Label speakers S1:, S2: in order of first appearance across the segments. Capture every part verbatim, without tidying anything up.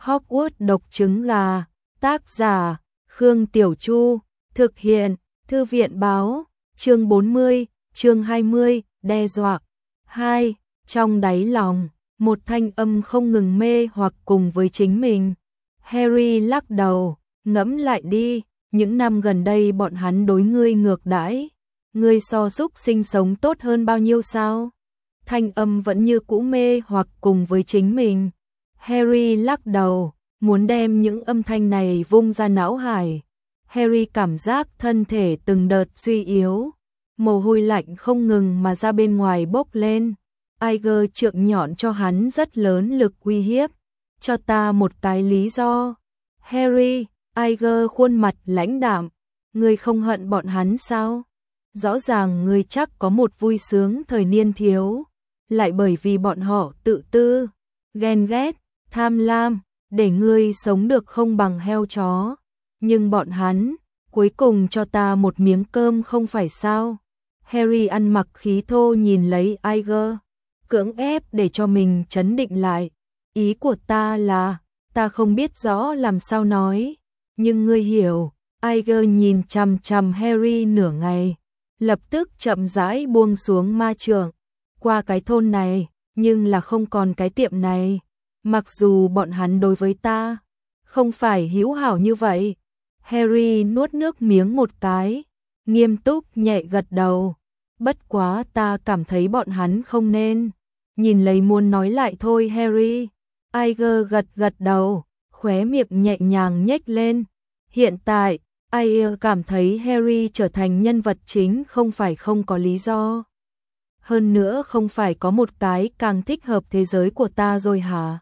S1: Hogwarts độc trứng gà, tác giả, Khương Tiểu Chu, thực hiện, Thư viện báo, chương bốn mươi, chương hai mươi, đe dọa. hai. Trong đáy lòng, một thanh âm không ngừng mê hoặc cùng với chính mình. Harry lắc đầu, ngẫm lại đi, những năm gần đây bọn hắn đối ngươi ngược đãi, ngươi so súc sinh sống tốt hơn bao nhiêu sao? Thanh âm vẫn như cũ mê hoặc cùng với chính mình. Harry lắc đầu, muốn đem những âm thanh này vung ra não hải. Harry cảm giác thân thể từng đợt suy yếu, mồ hôi lạnh không ngừng mà ra bên ngoài bốc lên. Tiger trượng nhọn cho hắn rất lớn lực uy hiếp. Cho ta một cái lý do. Harry, Tiger khuôn mặt lãnh đạm, ngươi không hận bọn hắn sao? Rõ ràng ngươi chắc có một vui sướng thời niên thiếu, lại bởi vì bọn họ tự tư, ghen ghét, tham lam, để ngươi sống được không bằng heo chó. Nhưng bọn hắn, cuối cùng cho ta một miếng cơm không phải sao? Harry ăn mặc khí thô nhìn lấy Tiger, cưỡng ép để cho mình trấn định lại. Ý của ta là, ta không biết rõ làm sao nói, nhưng ngươi hiểu. Tiger nhìn chằm chằm Harry nửa ngày, lập tức chậm rãi buông xuống ma trượng. Qua cái thôn này, nhưng là không còn cái tiệm này. Mặc dù bọn hắn đối với ta không phải hữu hảo như vậy. Harry nuốt nước miếng một cái, nghiêm túc nhẹ gật đầu. Bất quá ta cảm thấy bọn hắn không nên. Nhìn lấy muốn nói lại thôi Harry. Tiger gật gật đầu, khóe miệng nhẹ nhàng nhếch lên. Hiện tại, Tiger cảm thấy Harry trở thành nhân vật chính không phải không có lý do. Hơn nữa không phải có một cái càng thích hợp thế giới của ta rồi hả?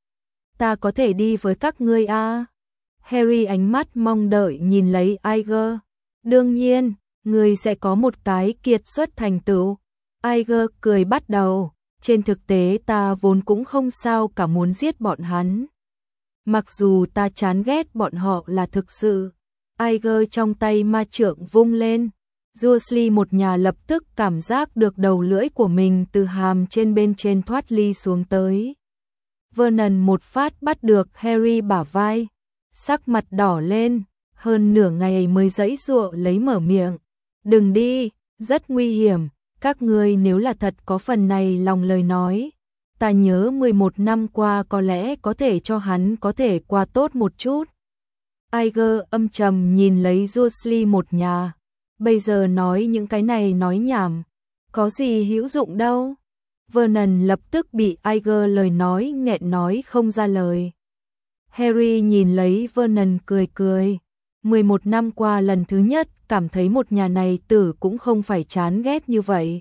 S1: Ta có thể đi với các ngươi à? Harry ánh mắt mong đợi nhìn lấy Tiger. Đương nhiên, ngươi sẽ có một cái kiệt xuất thành tựu. Tiger cười bắt đầu. Trên thực tế ta vốn cũng không sao cả muốn giết bọn hắn. Mặc dù ta chán ghét bọn họ là thực sự. Tiger trong tay ma trượng vung lên. Dursley một nhà lập tức cảm giác được đầu lưỡi của mình từ hàm trên bên trên thoát ly xuống tới. Vernon một phát bắt được Harry bả vai, sắc mặt đỏ lên, hơn nửa ngày mới giãy giụa lấy mở miệng. Đừng đi, rất nguy hiểm, các ngươi nếu là thật có phần này lòng lời nói. Ta nhớ mười một năm qua có lẽ có thể cho hắn có thể qua tốt một chút. Tiger âm trầm nhìn lấy Dursley một nhà. Bây giờ nói những cái này nói nhảm, có gì hữu dụng đâu. Vernon lập tức bị Tiger lời nói nghẹn nói không ra lời. Harry nhìn lấy Vernon cười cười. mười một năm qua lần thứ nhất cảm thấy một nhà này tử cũng không phải chán ghét như vậy.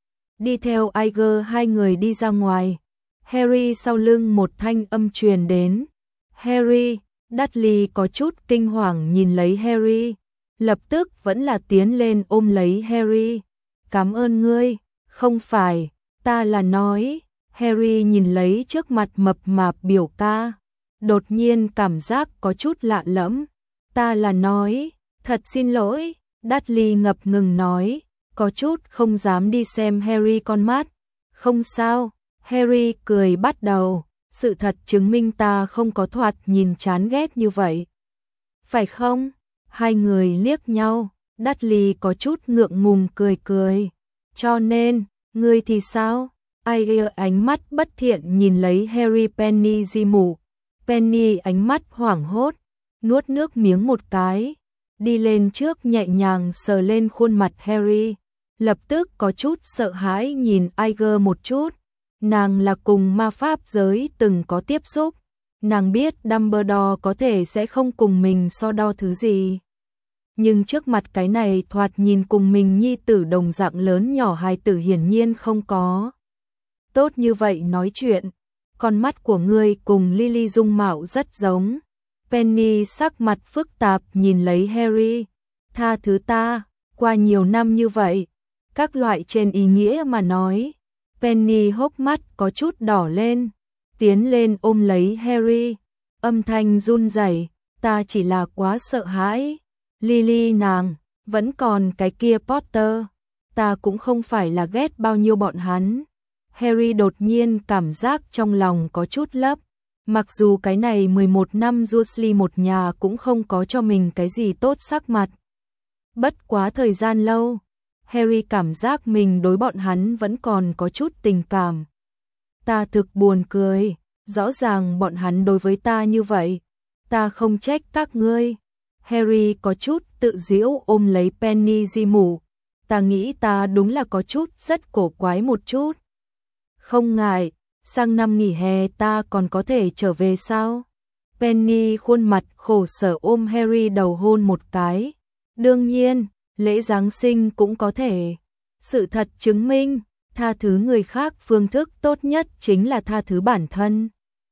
S1: Đi theo Tiger hai người đi ra ngoài. Harry sau lưng một thanh âm truyền đến. Harry, Dudley có chút kinh hoàng nhìn lấy Harry. Lập tức vẫn là tiến lên ôm lấy Harry. Cảm ơn ngươi, không phải, ta là nói. Harry nhìn lấy trước mặt mập mạp biểu ca. Đột nhiên cảm giác có chút lạ lẫm. Ta là nói, thật xin lỗi. Dudley ngập ngừng nói, có chút không dám đi xem Harry con mắt. Không sao, Harry cười bắt đầu. Sự thật chứng minh ta không có thoạt nhìn chán ghét như vậy. Phải không? Hai người liếc nhau, Dudley có chút ngượng ngùng cười cười. Cho nên, ngươi thì sao? Tiger ánh mắt bất thiện nhìn lấy Harry. Penny di mụ. Penny ánh mắt hoảng hốt, nuốt nước miếng một cái, đi lên trước nhẹ nhàng sờ lên khuôn mặt Harry. Lập tức có chút sợ hãi nhìn Tiger một chút. Nàng là cùng ma pháp giới từng có tiếp xúc. Nàng biết Dumbledore có thể sẽ không cùng mình so đo thứ gì. Nhưng trước mặt cái này thoạt nhìn cùng mình nhi tử đồng dạng lớn nhỏ hài tử hiển nhiên không có. Tốt như vậy nói chuyện, con mắt của ngươi cùng Lily dung mạo rất giống. Penny sắc mặt phức tạp nhìn lấy Harry. Tha thứ ta, qua nhiều năm như vậy, các loại trên ý nghĩa mà nói. Penny hốc mắt có chút đỏ lên, tiến lên ôm lấy Harry. Âm thanh run rẩy, ta chỉ là quá sợ hãi. Lily nàng, vẫn còn cái kia Potter, ta cũng không phải là ghét bao nhiêu bọn hắn. Harry đột nhiên cảm giác trong lòng có chút lấp Mặc dù cái này mười một năm Dursley một nhà cũng không có cho mình cái gì tốt sắc mặt. Bất quá thời gian lâu, Harry cảm giác mình đối bọn hắn vẫn còn có chút tình cảm. Ta thực buồn cười, rõ ràng bọn hắn đối với ta như vậy, ta không trách các ngươi. Harry có chút tự giễu ôm lấy Penny di mủ, ta nghĩ ta đúng là có chút rất cổ quái một chút. Không ngại, sang năm nghỉ hè ta còn có thể trở về sao? Penny khuôn mặt khổ sở ôm Harry đầu hôn một cái. Đương nhiên, lễ Giáng sinh cũng có thể. Sự thật chứng minh, tha thứ người khác phương thức tốt nhất chính là tha thứ bản thân.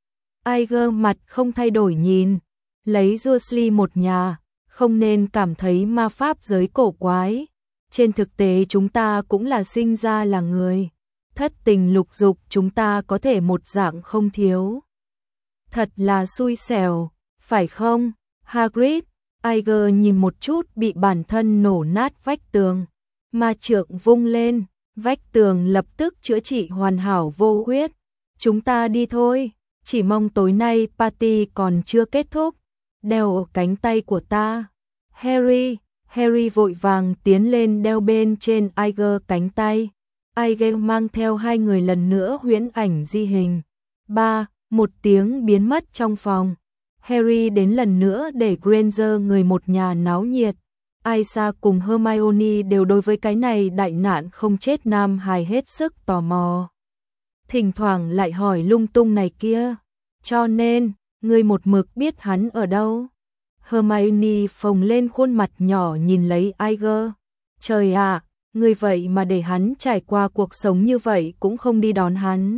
S1: Iger mặt không thay đổi nhìn, lấy Dursley một nhà, không nên cảm thấy ma pháp giới cổ quái. Trên thực tế chúng ta cũng là sinh ra là người. Thất tình lục dục chúng ta có thể một dạng không thiếu. Thật là xui xẻo, phải không, Hagrid? Iger nhìn một chút bị bản thân nổ nát vách tường. Ma trượng vung lên, vách tường lập tức chữa trị hoàn hảo vô huyết. Chúng ta đi thôi, chỉ mong tối nay party còn chưa kết thúc. Đeo ở cánh tay của ta. Harry, Harry vội vàng tiến lên đeo bên trên Iger cánh tay. Iger mang theo hai người lần nữa huyễn ảnh di hình. Ba, một tiếng biến mất trong phòng. Harry đến lần nữa để Granger người một nhà náo nhiệt. Isaac cùng Hermione đều đối với cái này đại nạn không chết nam hài hết sức tò mò. Thỉnh thoảng lại hỏi lung tung này kia. Cho nên, người một mực biết hắn ở đâu? Hermione phồng lên khuôn mặt nhỏ nhìn lấy Iger. Trời ạ, à, người vậy mà để hắn trải qua cuộc sống như vậy cũng không đi đón hắn.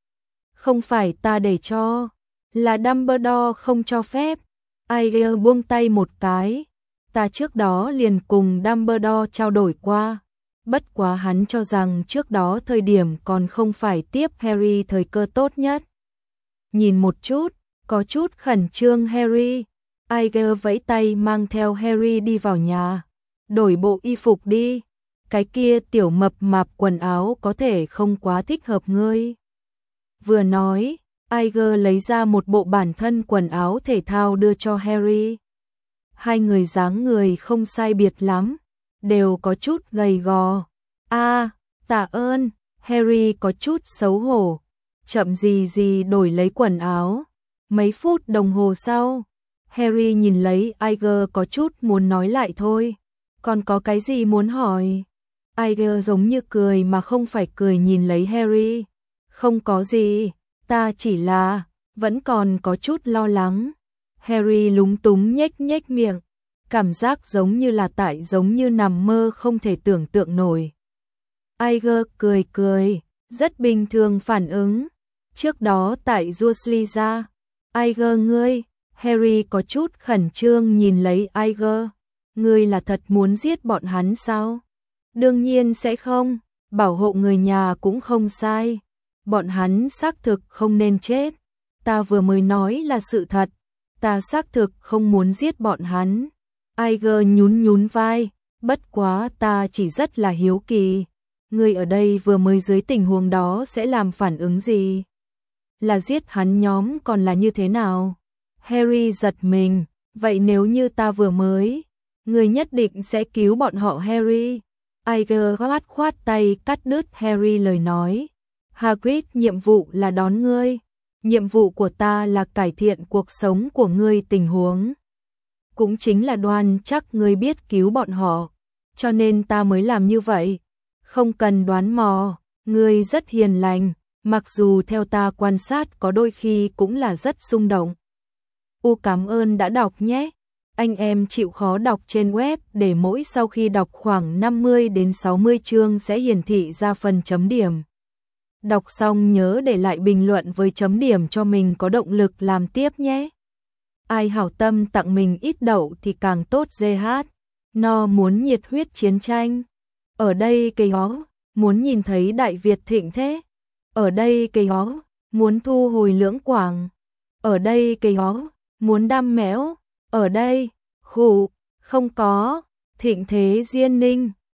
S1: Không phải ta để cho, là Dumbledore không cho phép. Iger buông tay một cái. Ta trước đó liền cùng Dumbledore trao đổi qua. Bất quá hắn cho rằng trước đó thời điểm còn không phải tiếp Harry thời cơ tốt nhất. Nhìn một chút, có chút khẩn trương Harry. Iger vẫy tay mang theo Harry đi vào nhà. Đổi bộ y phục đi. Cái kia tiểu mập mạp quần áo có thể không quá thích hợp ngươi. Vừa nói, Iger lấy ra một bộ bản thân quần áo thể thao đưa cho Harry. Hai người dáng người không sai biệt lắm, đều có chút gầy gò. A, à, tạ ơn, Harry có chút xấu hổ. Chậm gì gì đổi lấy quần áo. Mấy phút đồng hồ sau, Harry nhìn lấy Iger có chút muốn nói lại thôi. Còn có cái gì muốn hỏi? Iger giống như cười mà không phải cười nhìn lấy Harry. Không có gì, ta chỉ là, vẫn còn có chút lo lắng. Harry lúng túng nhếch nhếch miệng, cảm giác giống như là tại giống như nằm mơ không thể tưởng tượng nổi. Iger cười cười, rất bình thường phản ứng. Trước đó tại Dursley ra, Iger ngươi, Harry có chút khẩn trương nhìn lấy Iger. Ngươi là thật muốn giết bọn hắn sao? Đương nhiên sẽ không, bảo hộ người nhà cũng không sai. Bọn hắn xác thực không nên chết. Ta vừa mới nói là sự thật. Ta xác thực không muốn giết bọn hắn. Iger nhún nhún vai, bất quá ta chỉ rất là hiếu kỳ. Ngươi ở đây vừa mới dưới tình huống đó sẽ làm phản ứng gì? Là giết hắn nhóm còn là như thế nào? Harry giật mình, vậy nếu như ta vừa mới, ngươi nhất định sẽ cứu bọn họ Harry. Iger khoát khoát tay cắt đứt Harry lời nói. Hagrid, nhiệm vụ là đón ngươi. Nhiệm vụ của ta là cải thiện cuộc sống của ngươi tình huống. Cũng chính là đoan chắc ngươi biết cứu bọn họ. Cho nên ta mới làm như vậy. Không cần đoán mò, ngươi rất hiền lành. Mặc dù theo ta quan sát có đôi khi cũng là rất xung động. U cảm ơn đã đọc nhé. Anh em chịu khó đọc trên web để mỗi sau khi đọc khoảng năm mươi đến sáu mươi chương sẽ hiển thị ra phần chấm điểm. Đọc xong nhớ để lại bình luận với chấm điểm cho mình có động lực làm tiếp nhé. Ai hảo tâm tặng mình ít đậu thì càng tốt giê hát. No muốn nhiệt huyết chiến tranh. Ở đây cây ó, muốn nhìn thấy Đại Việt thịnh thế. Ở đây cây ó, muốn thu hồi Lưỡng Quảng. Ở đây cây ó, muốn đam méo. Ở đây, khủ, không có, thịnh thế Diên Ninh.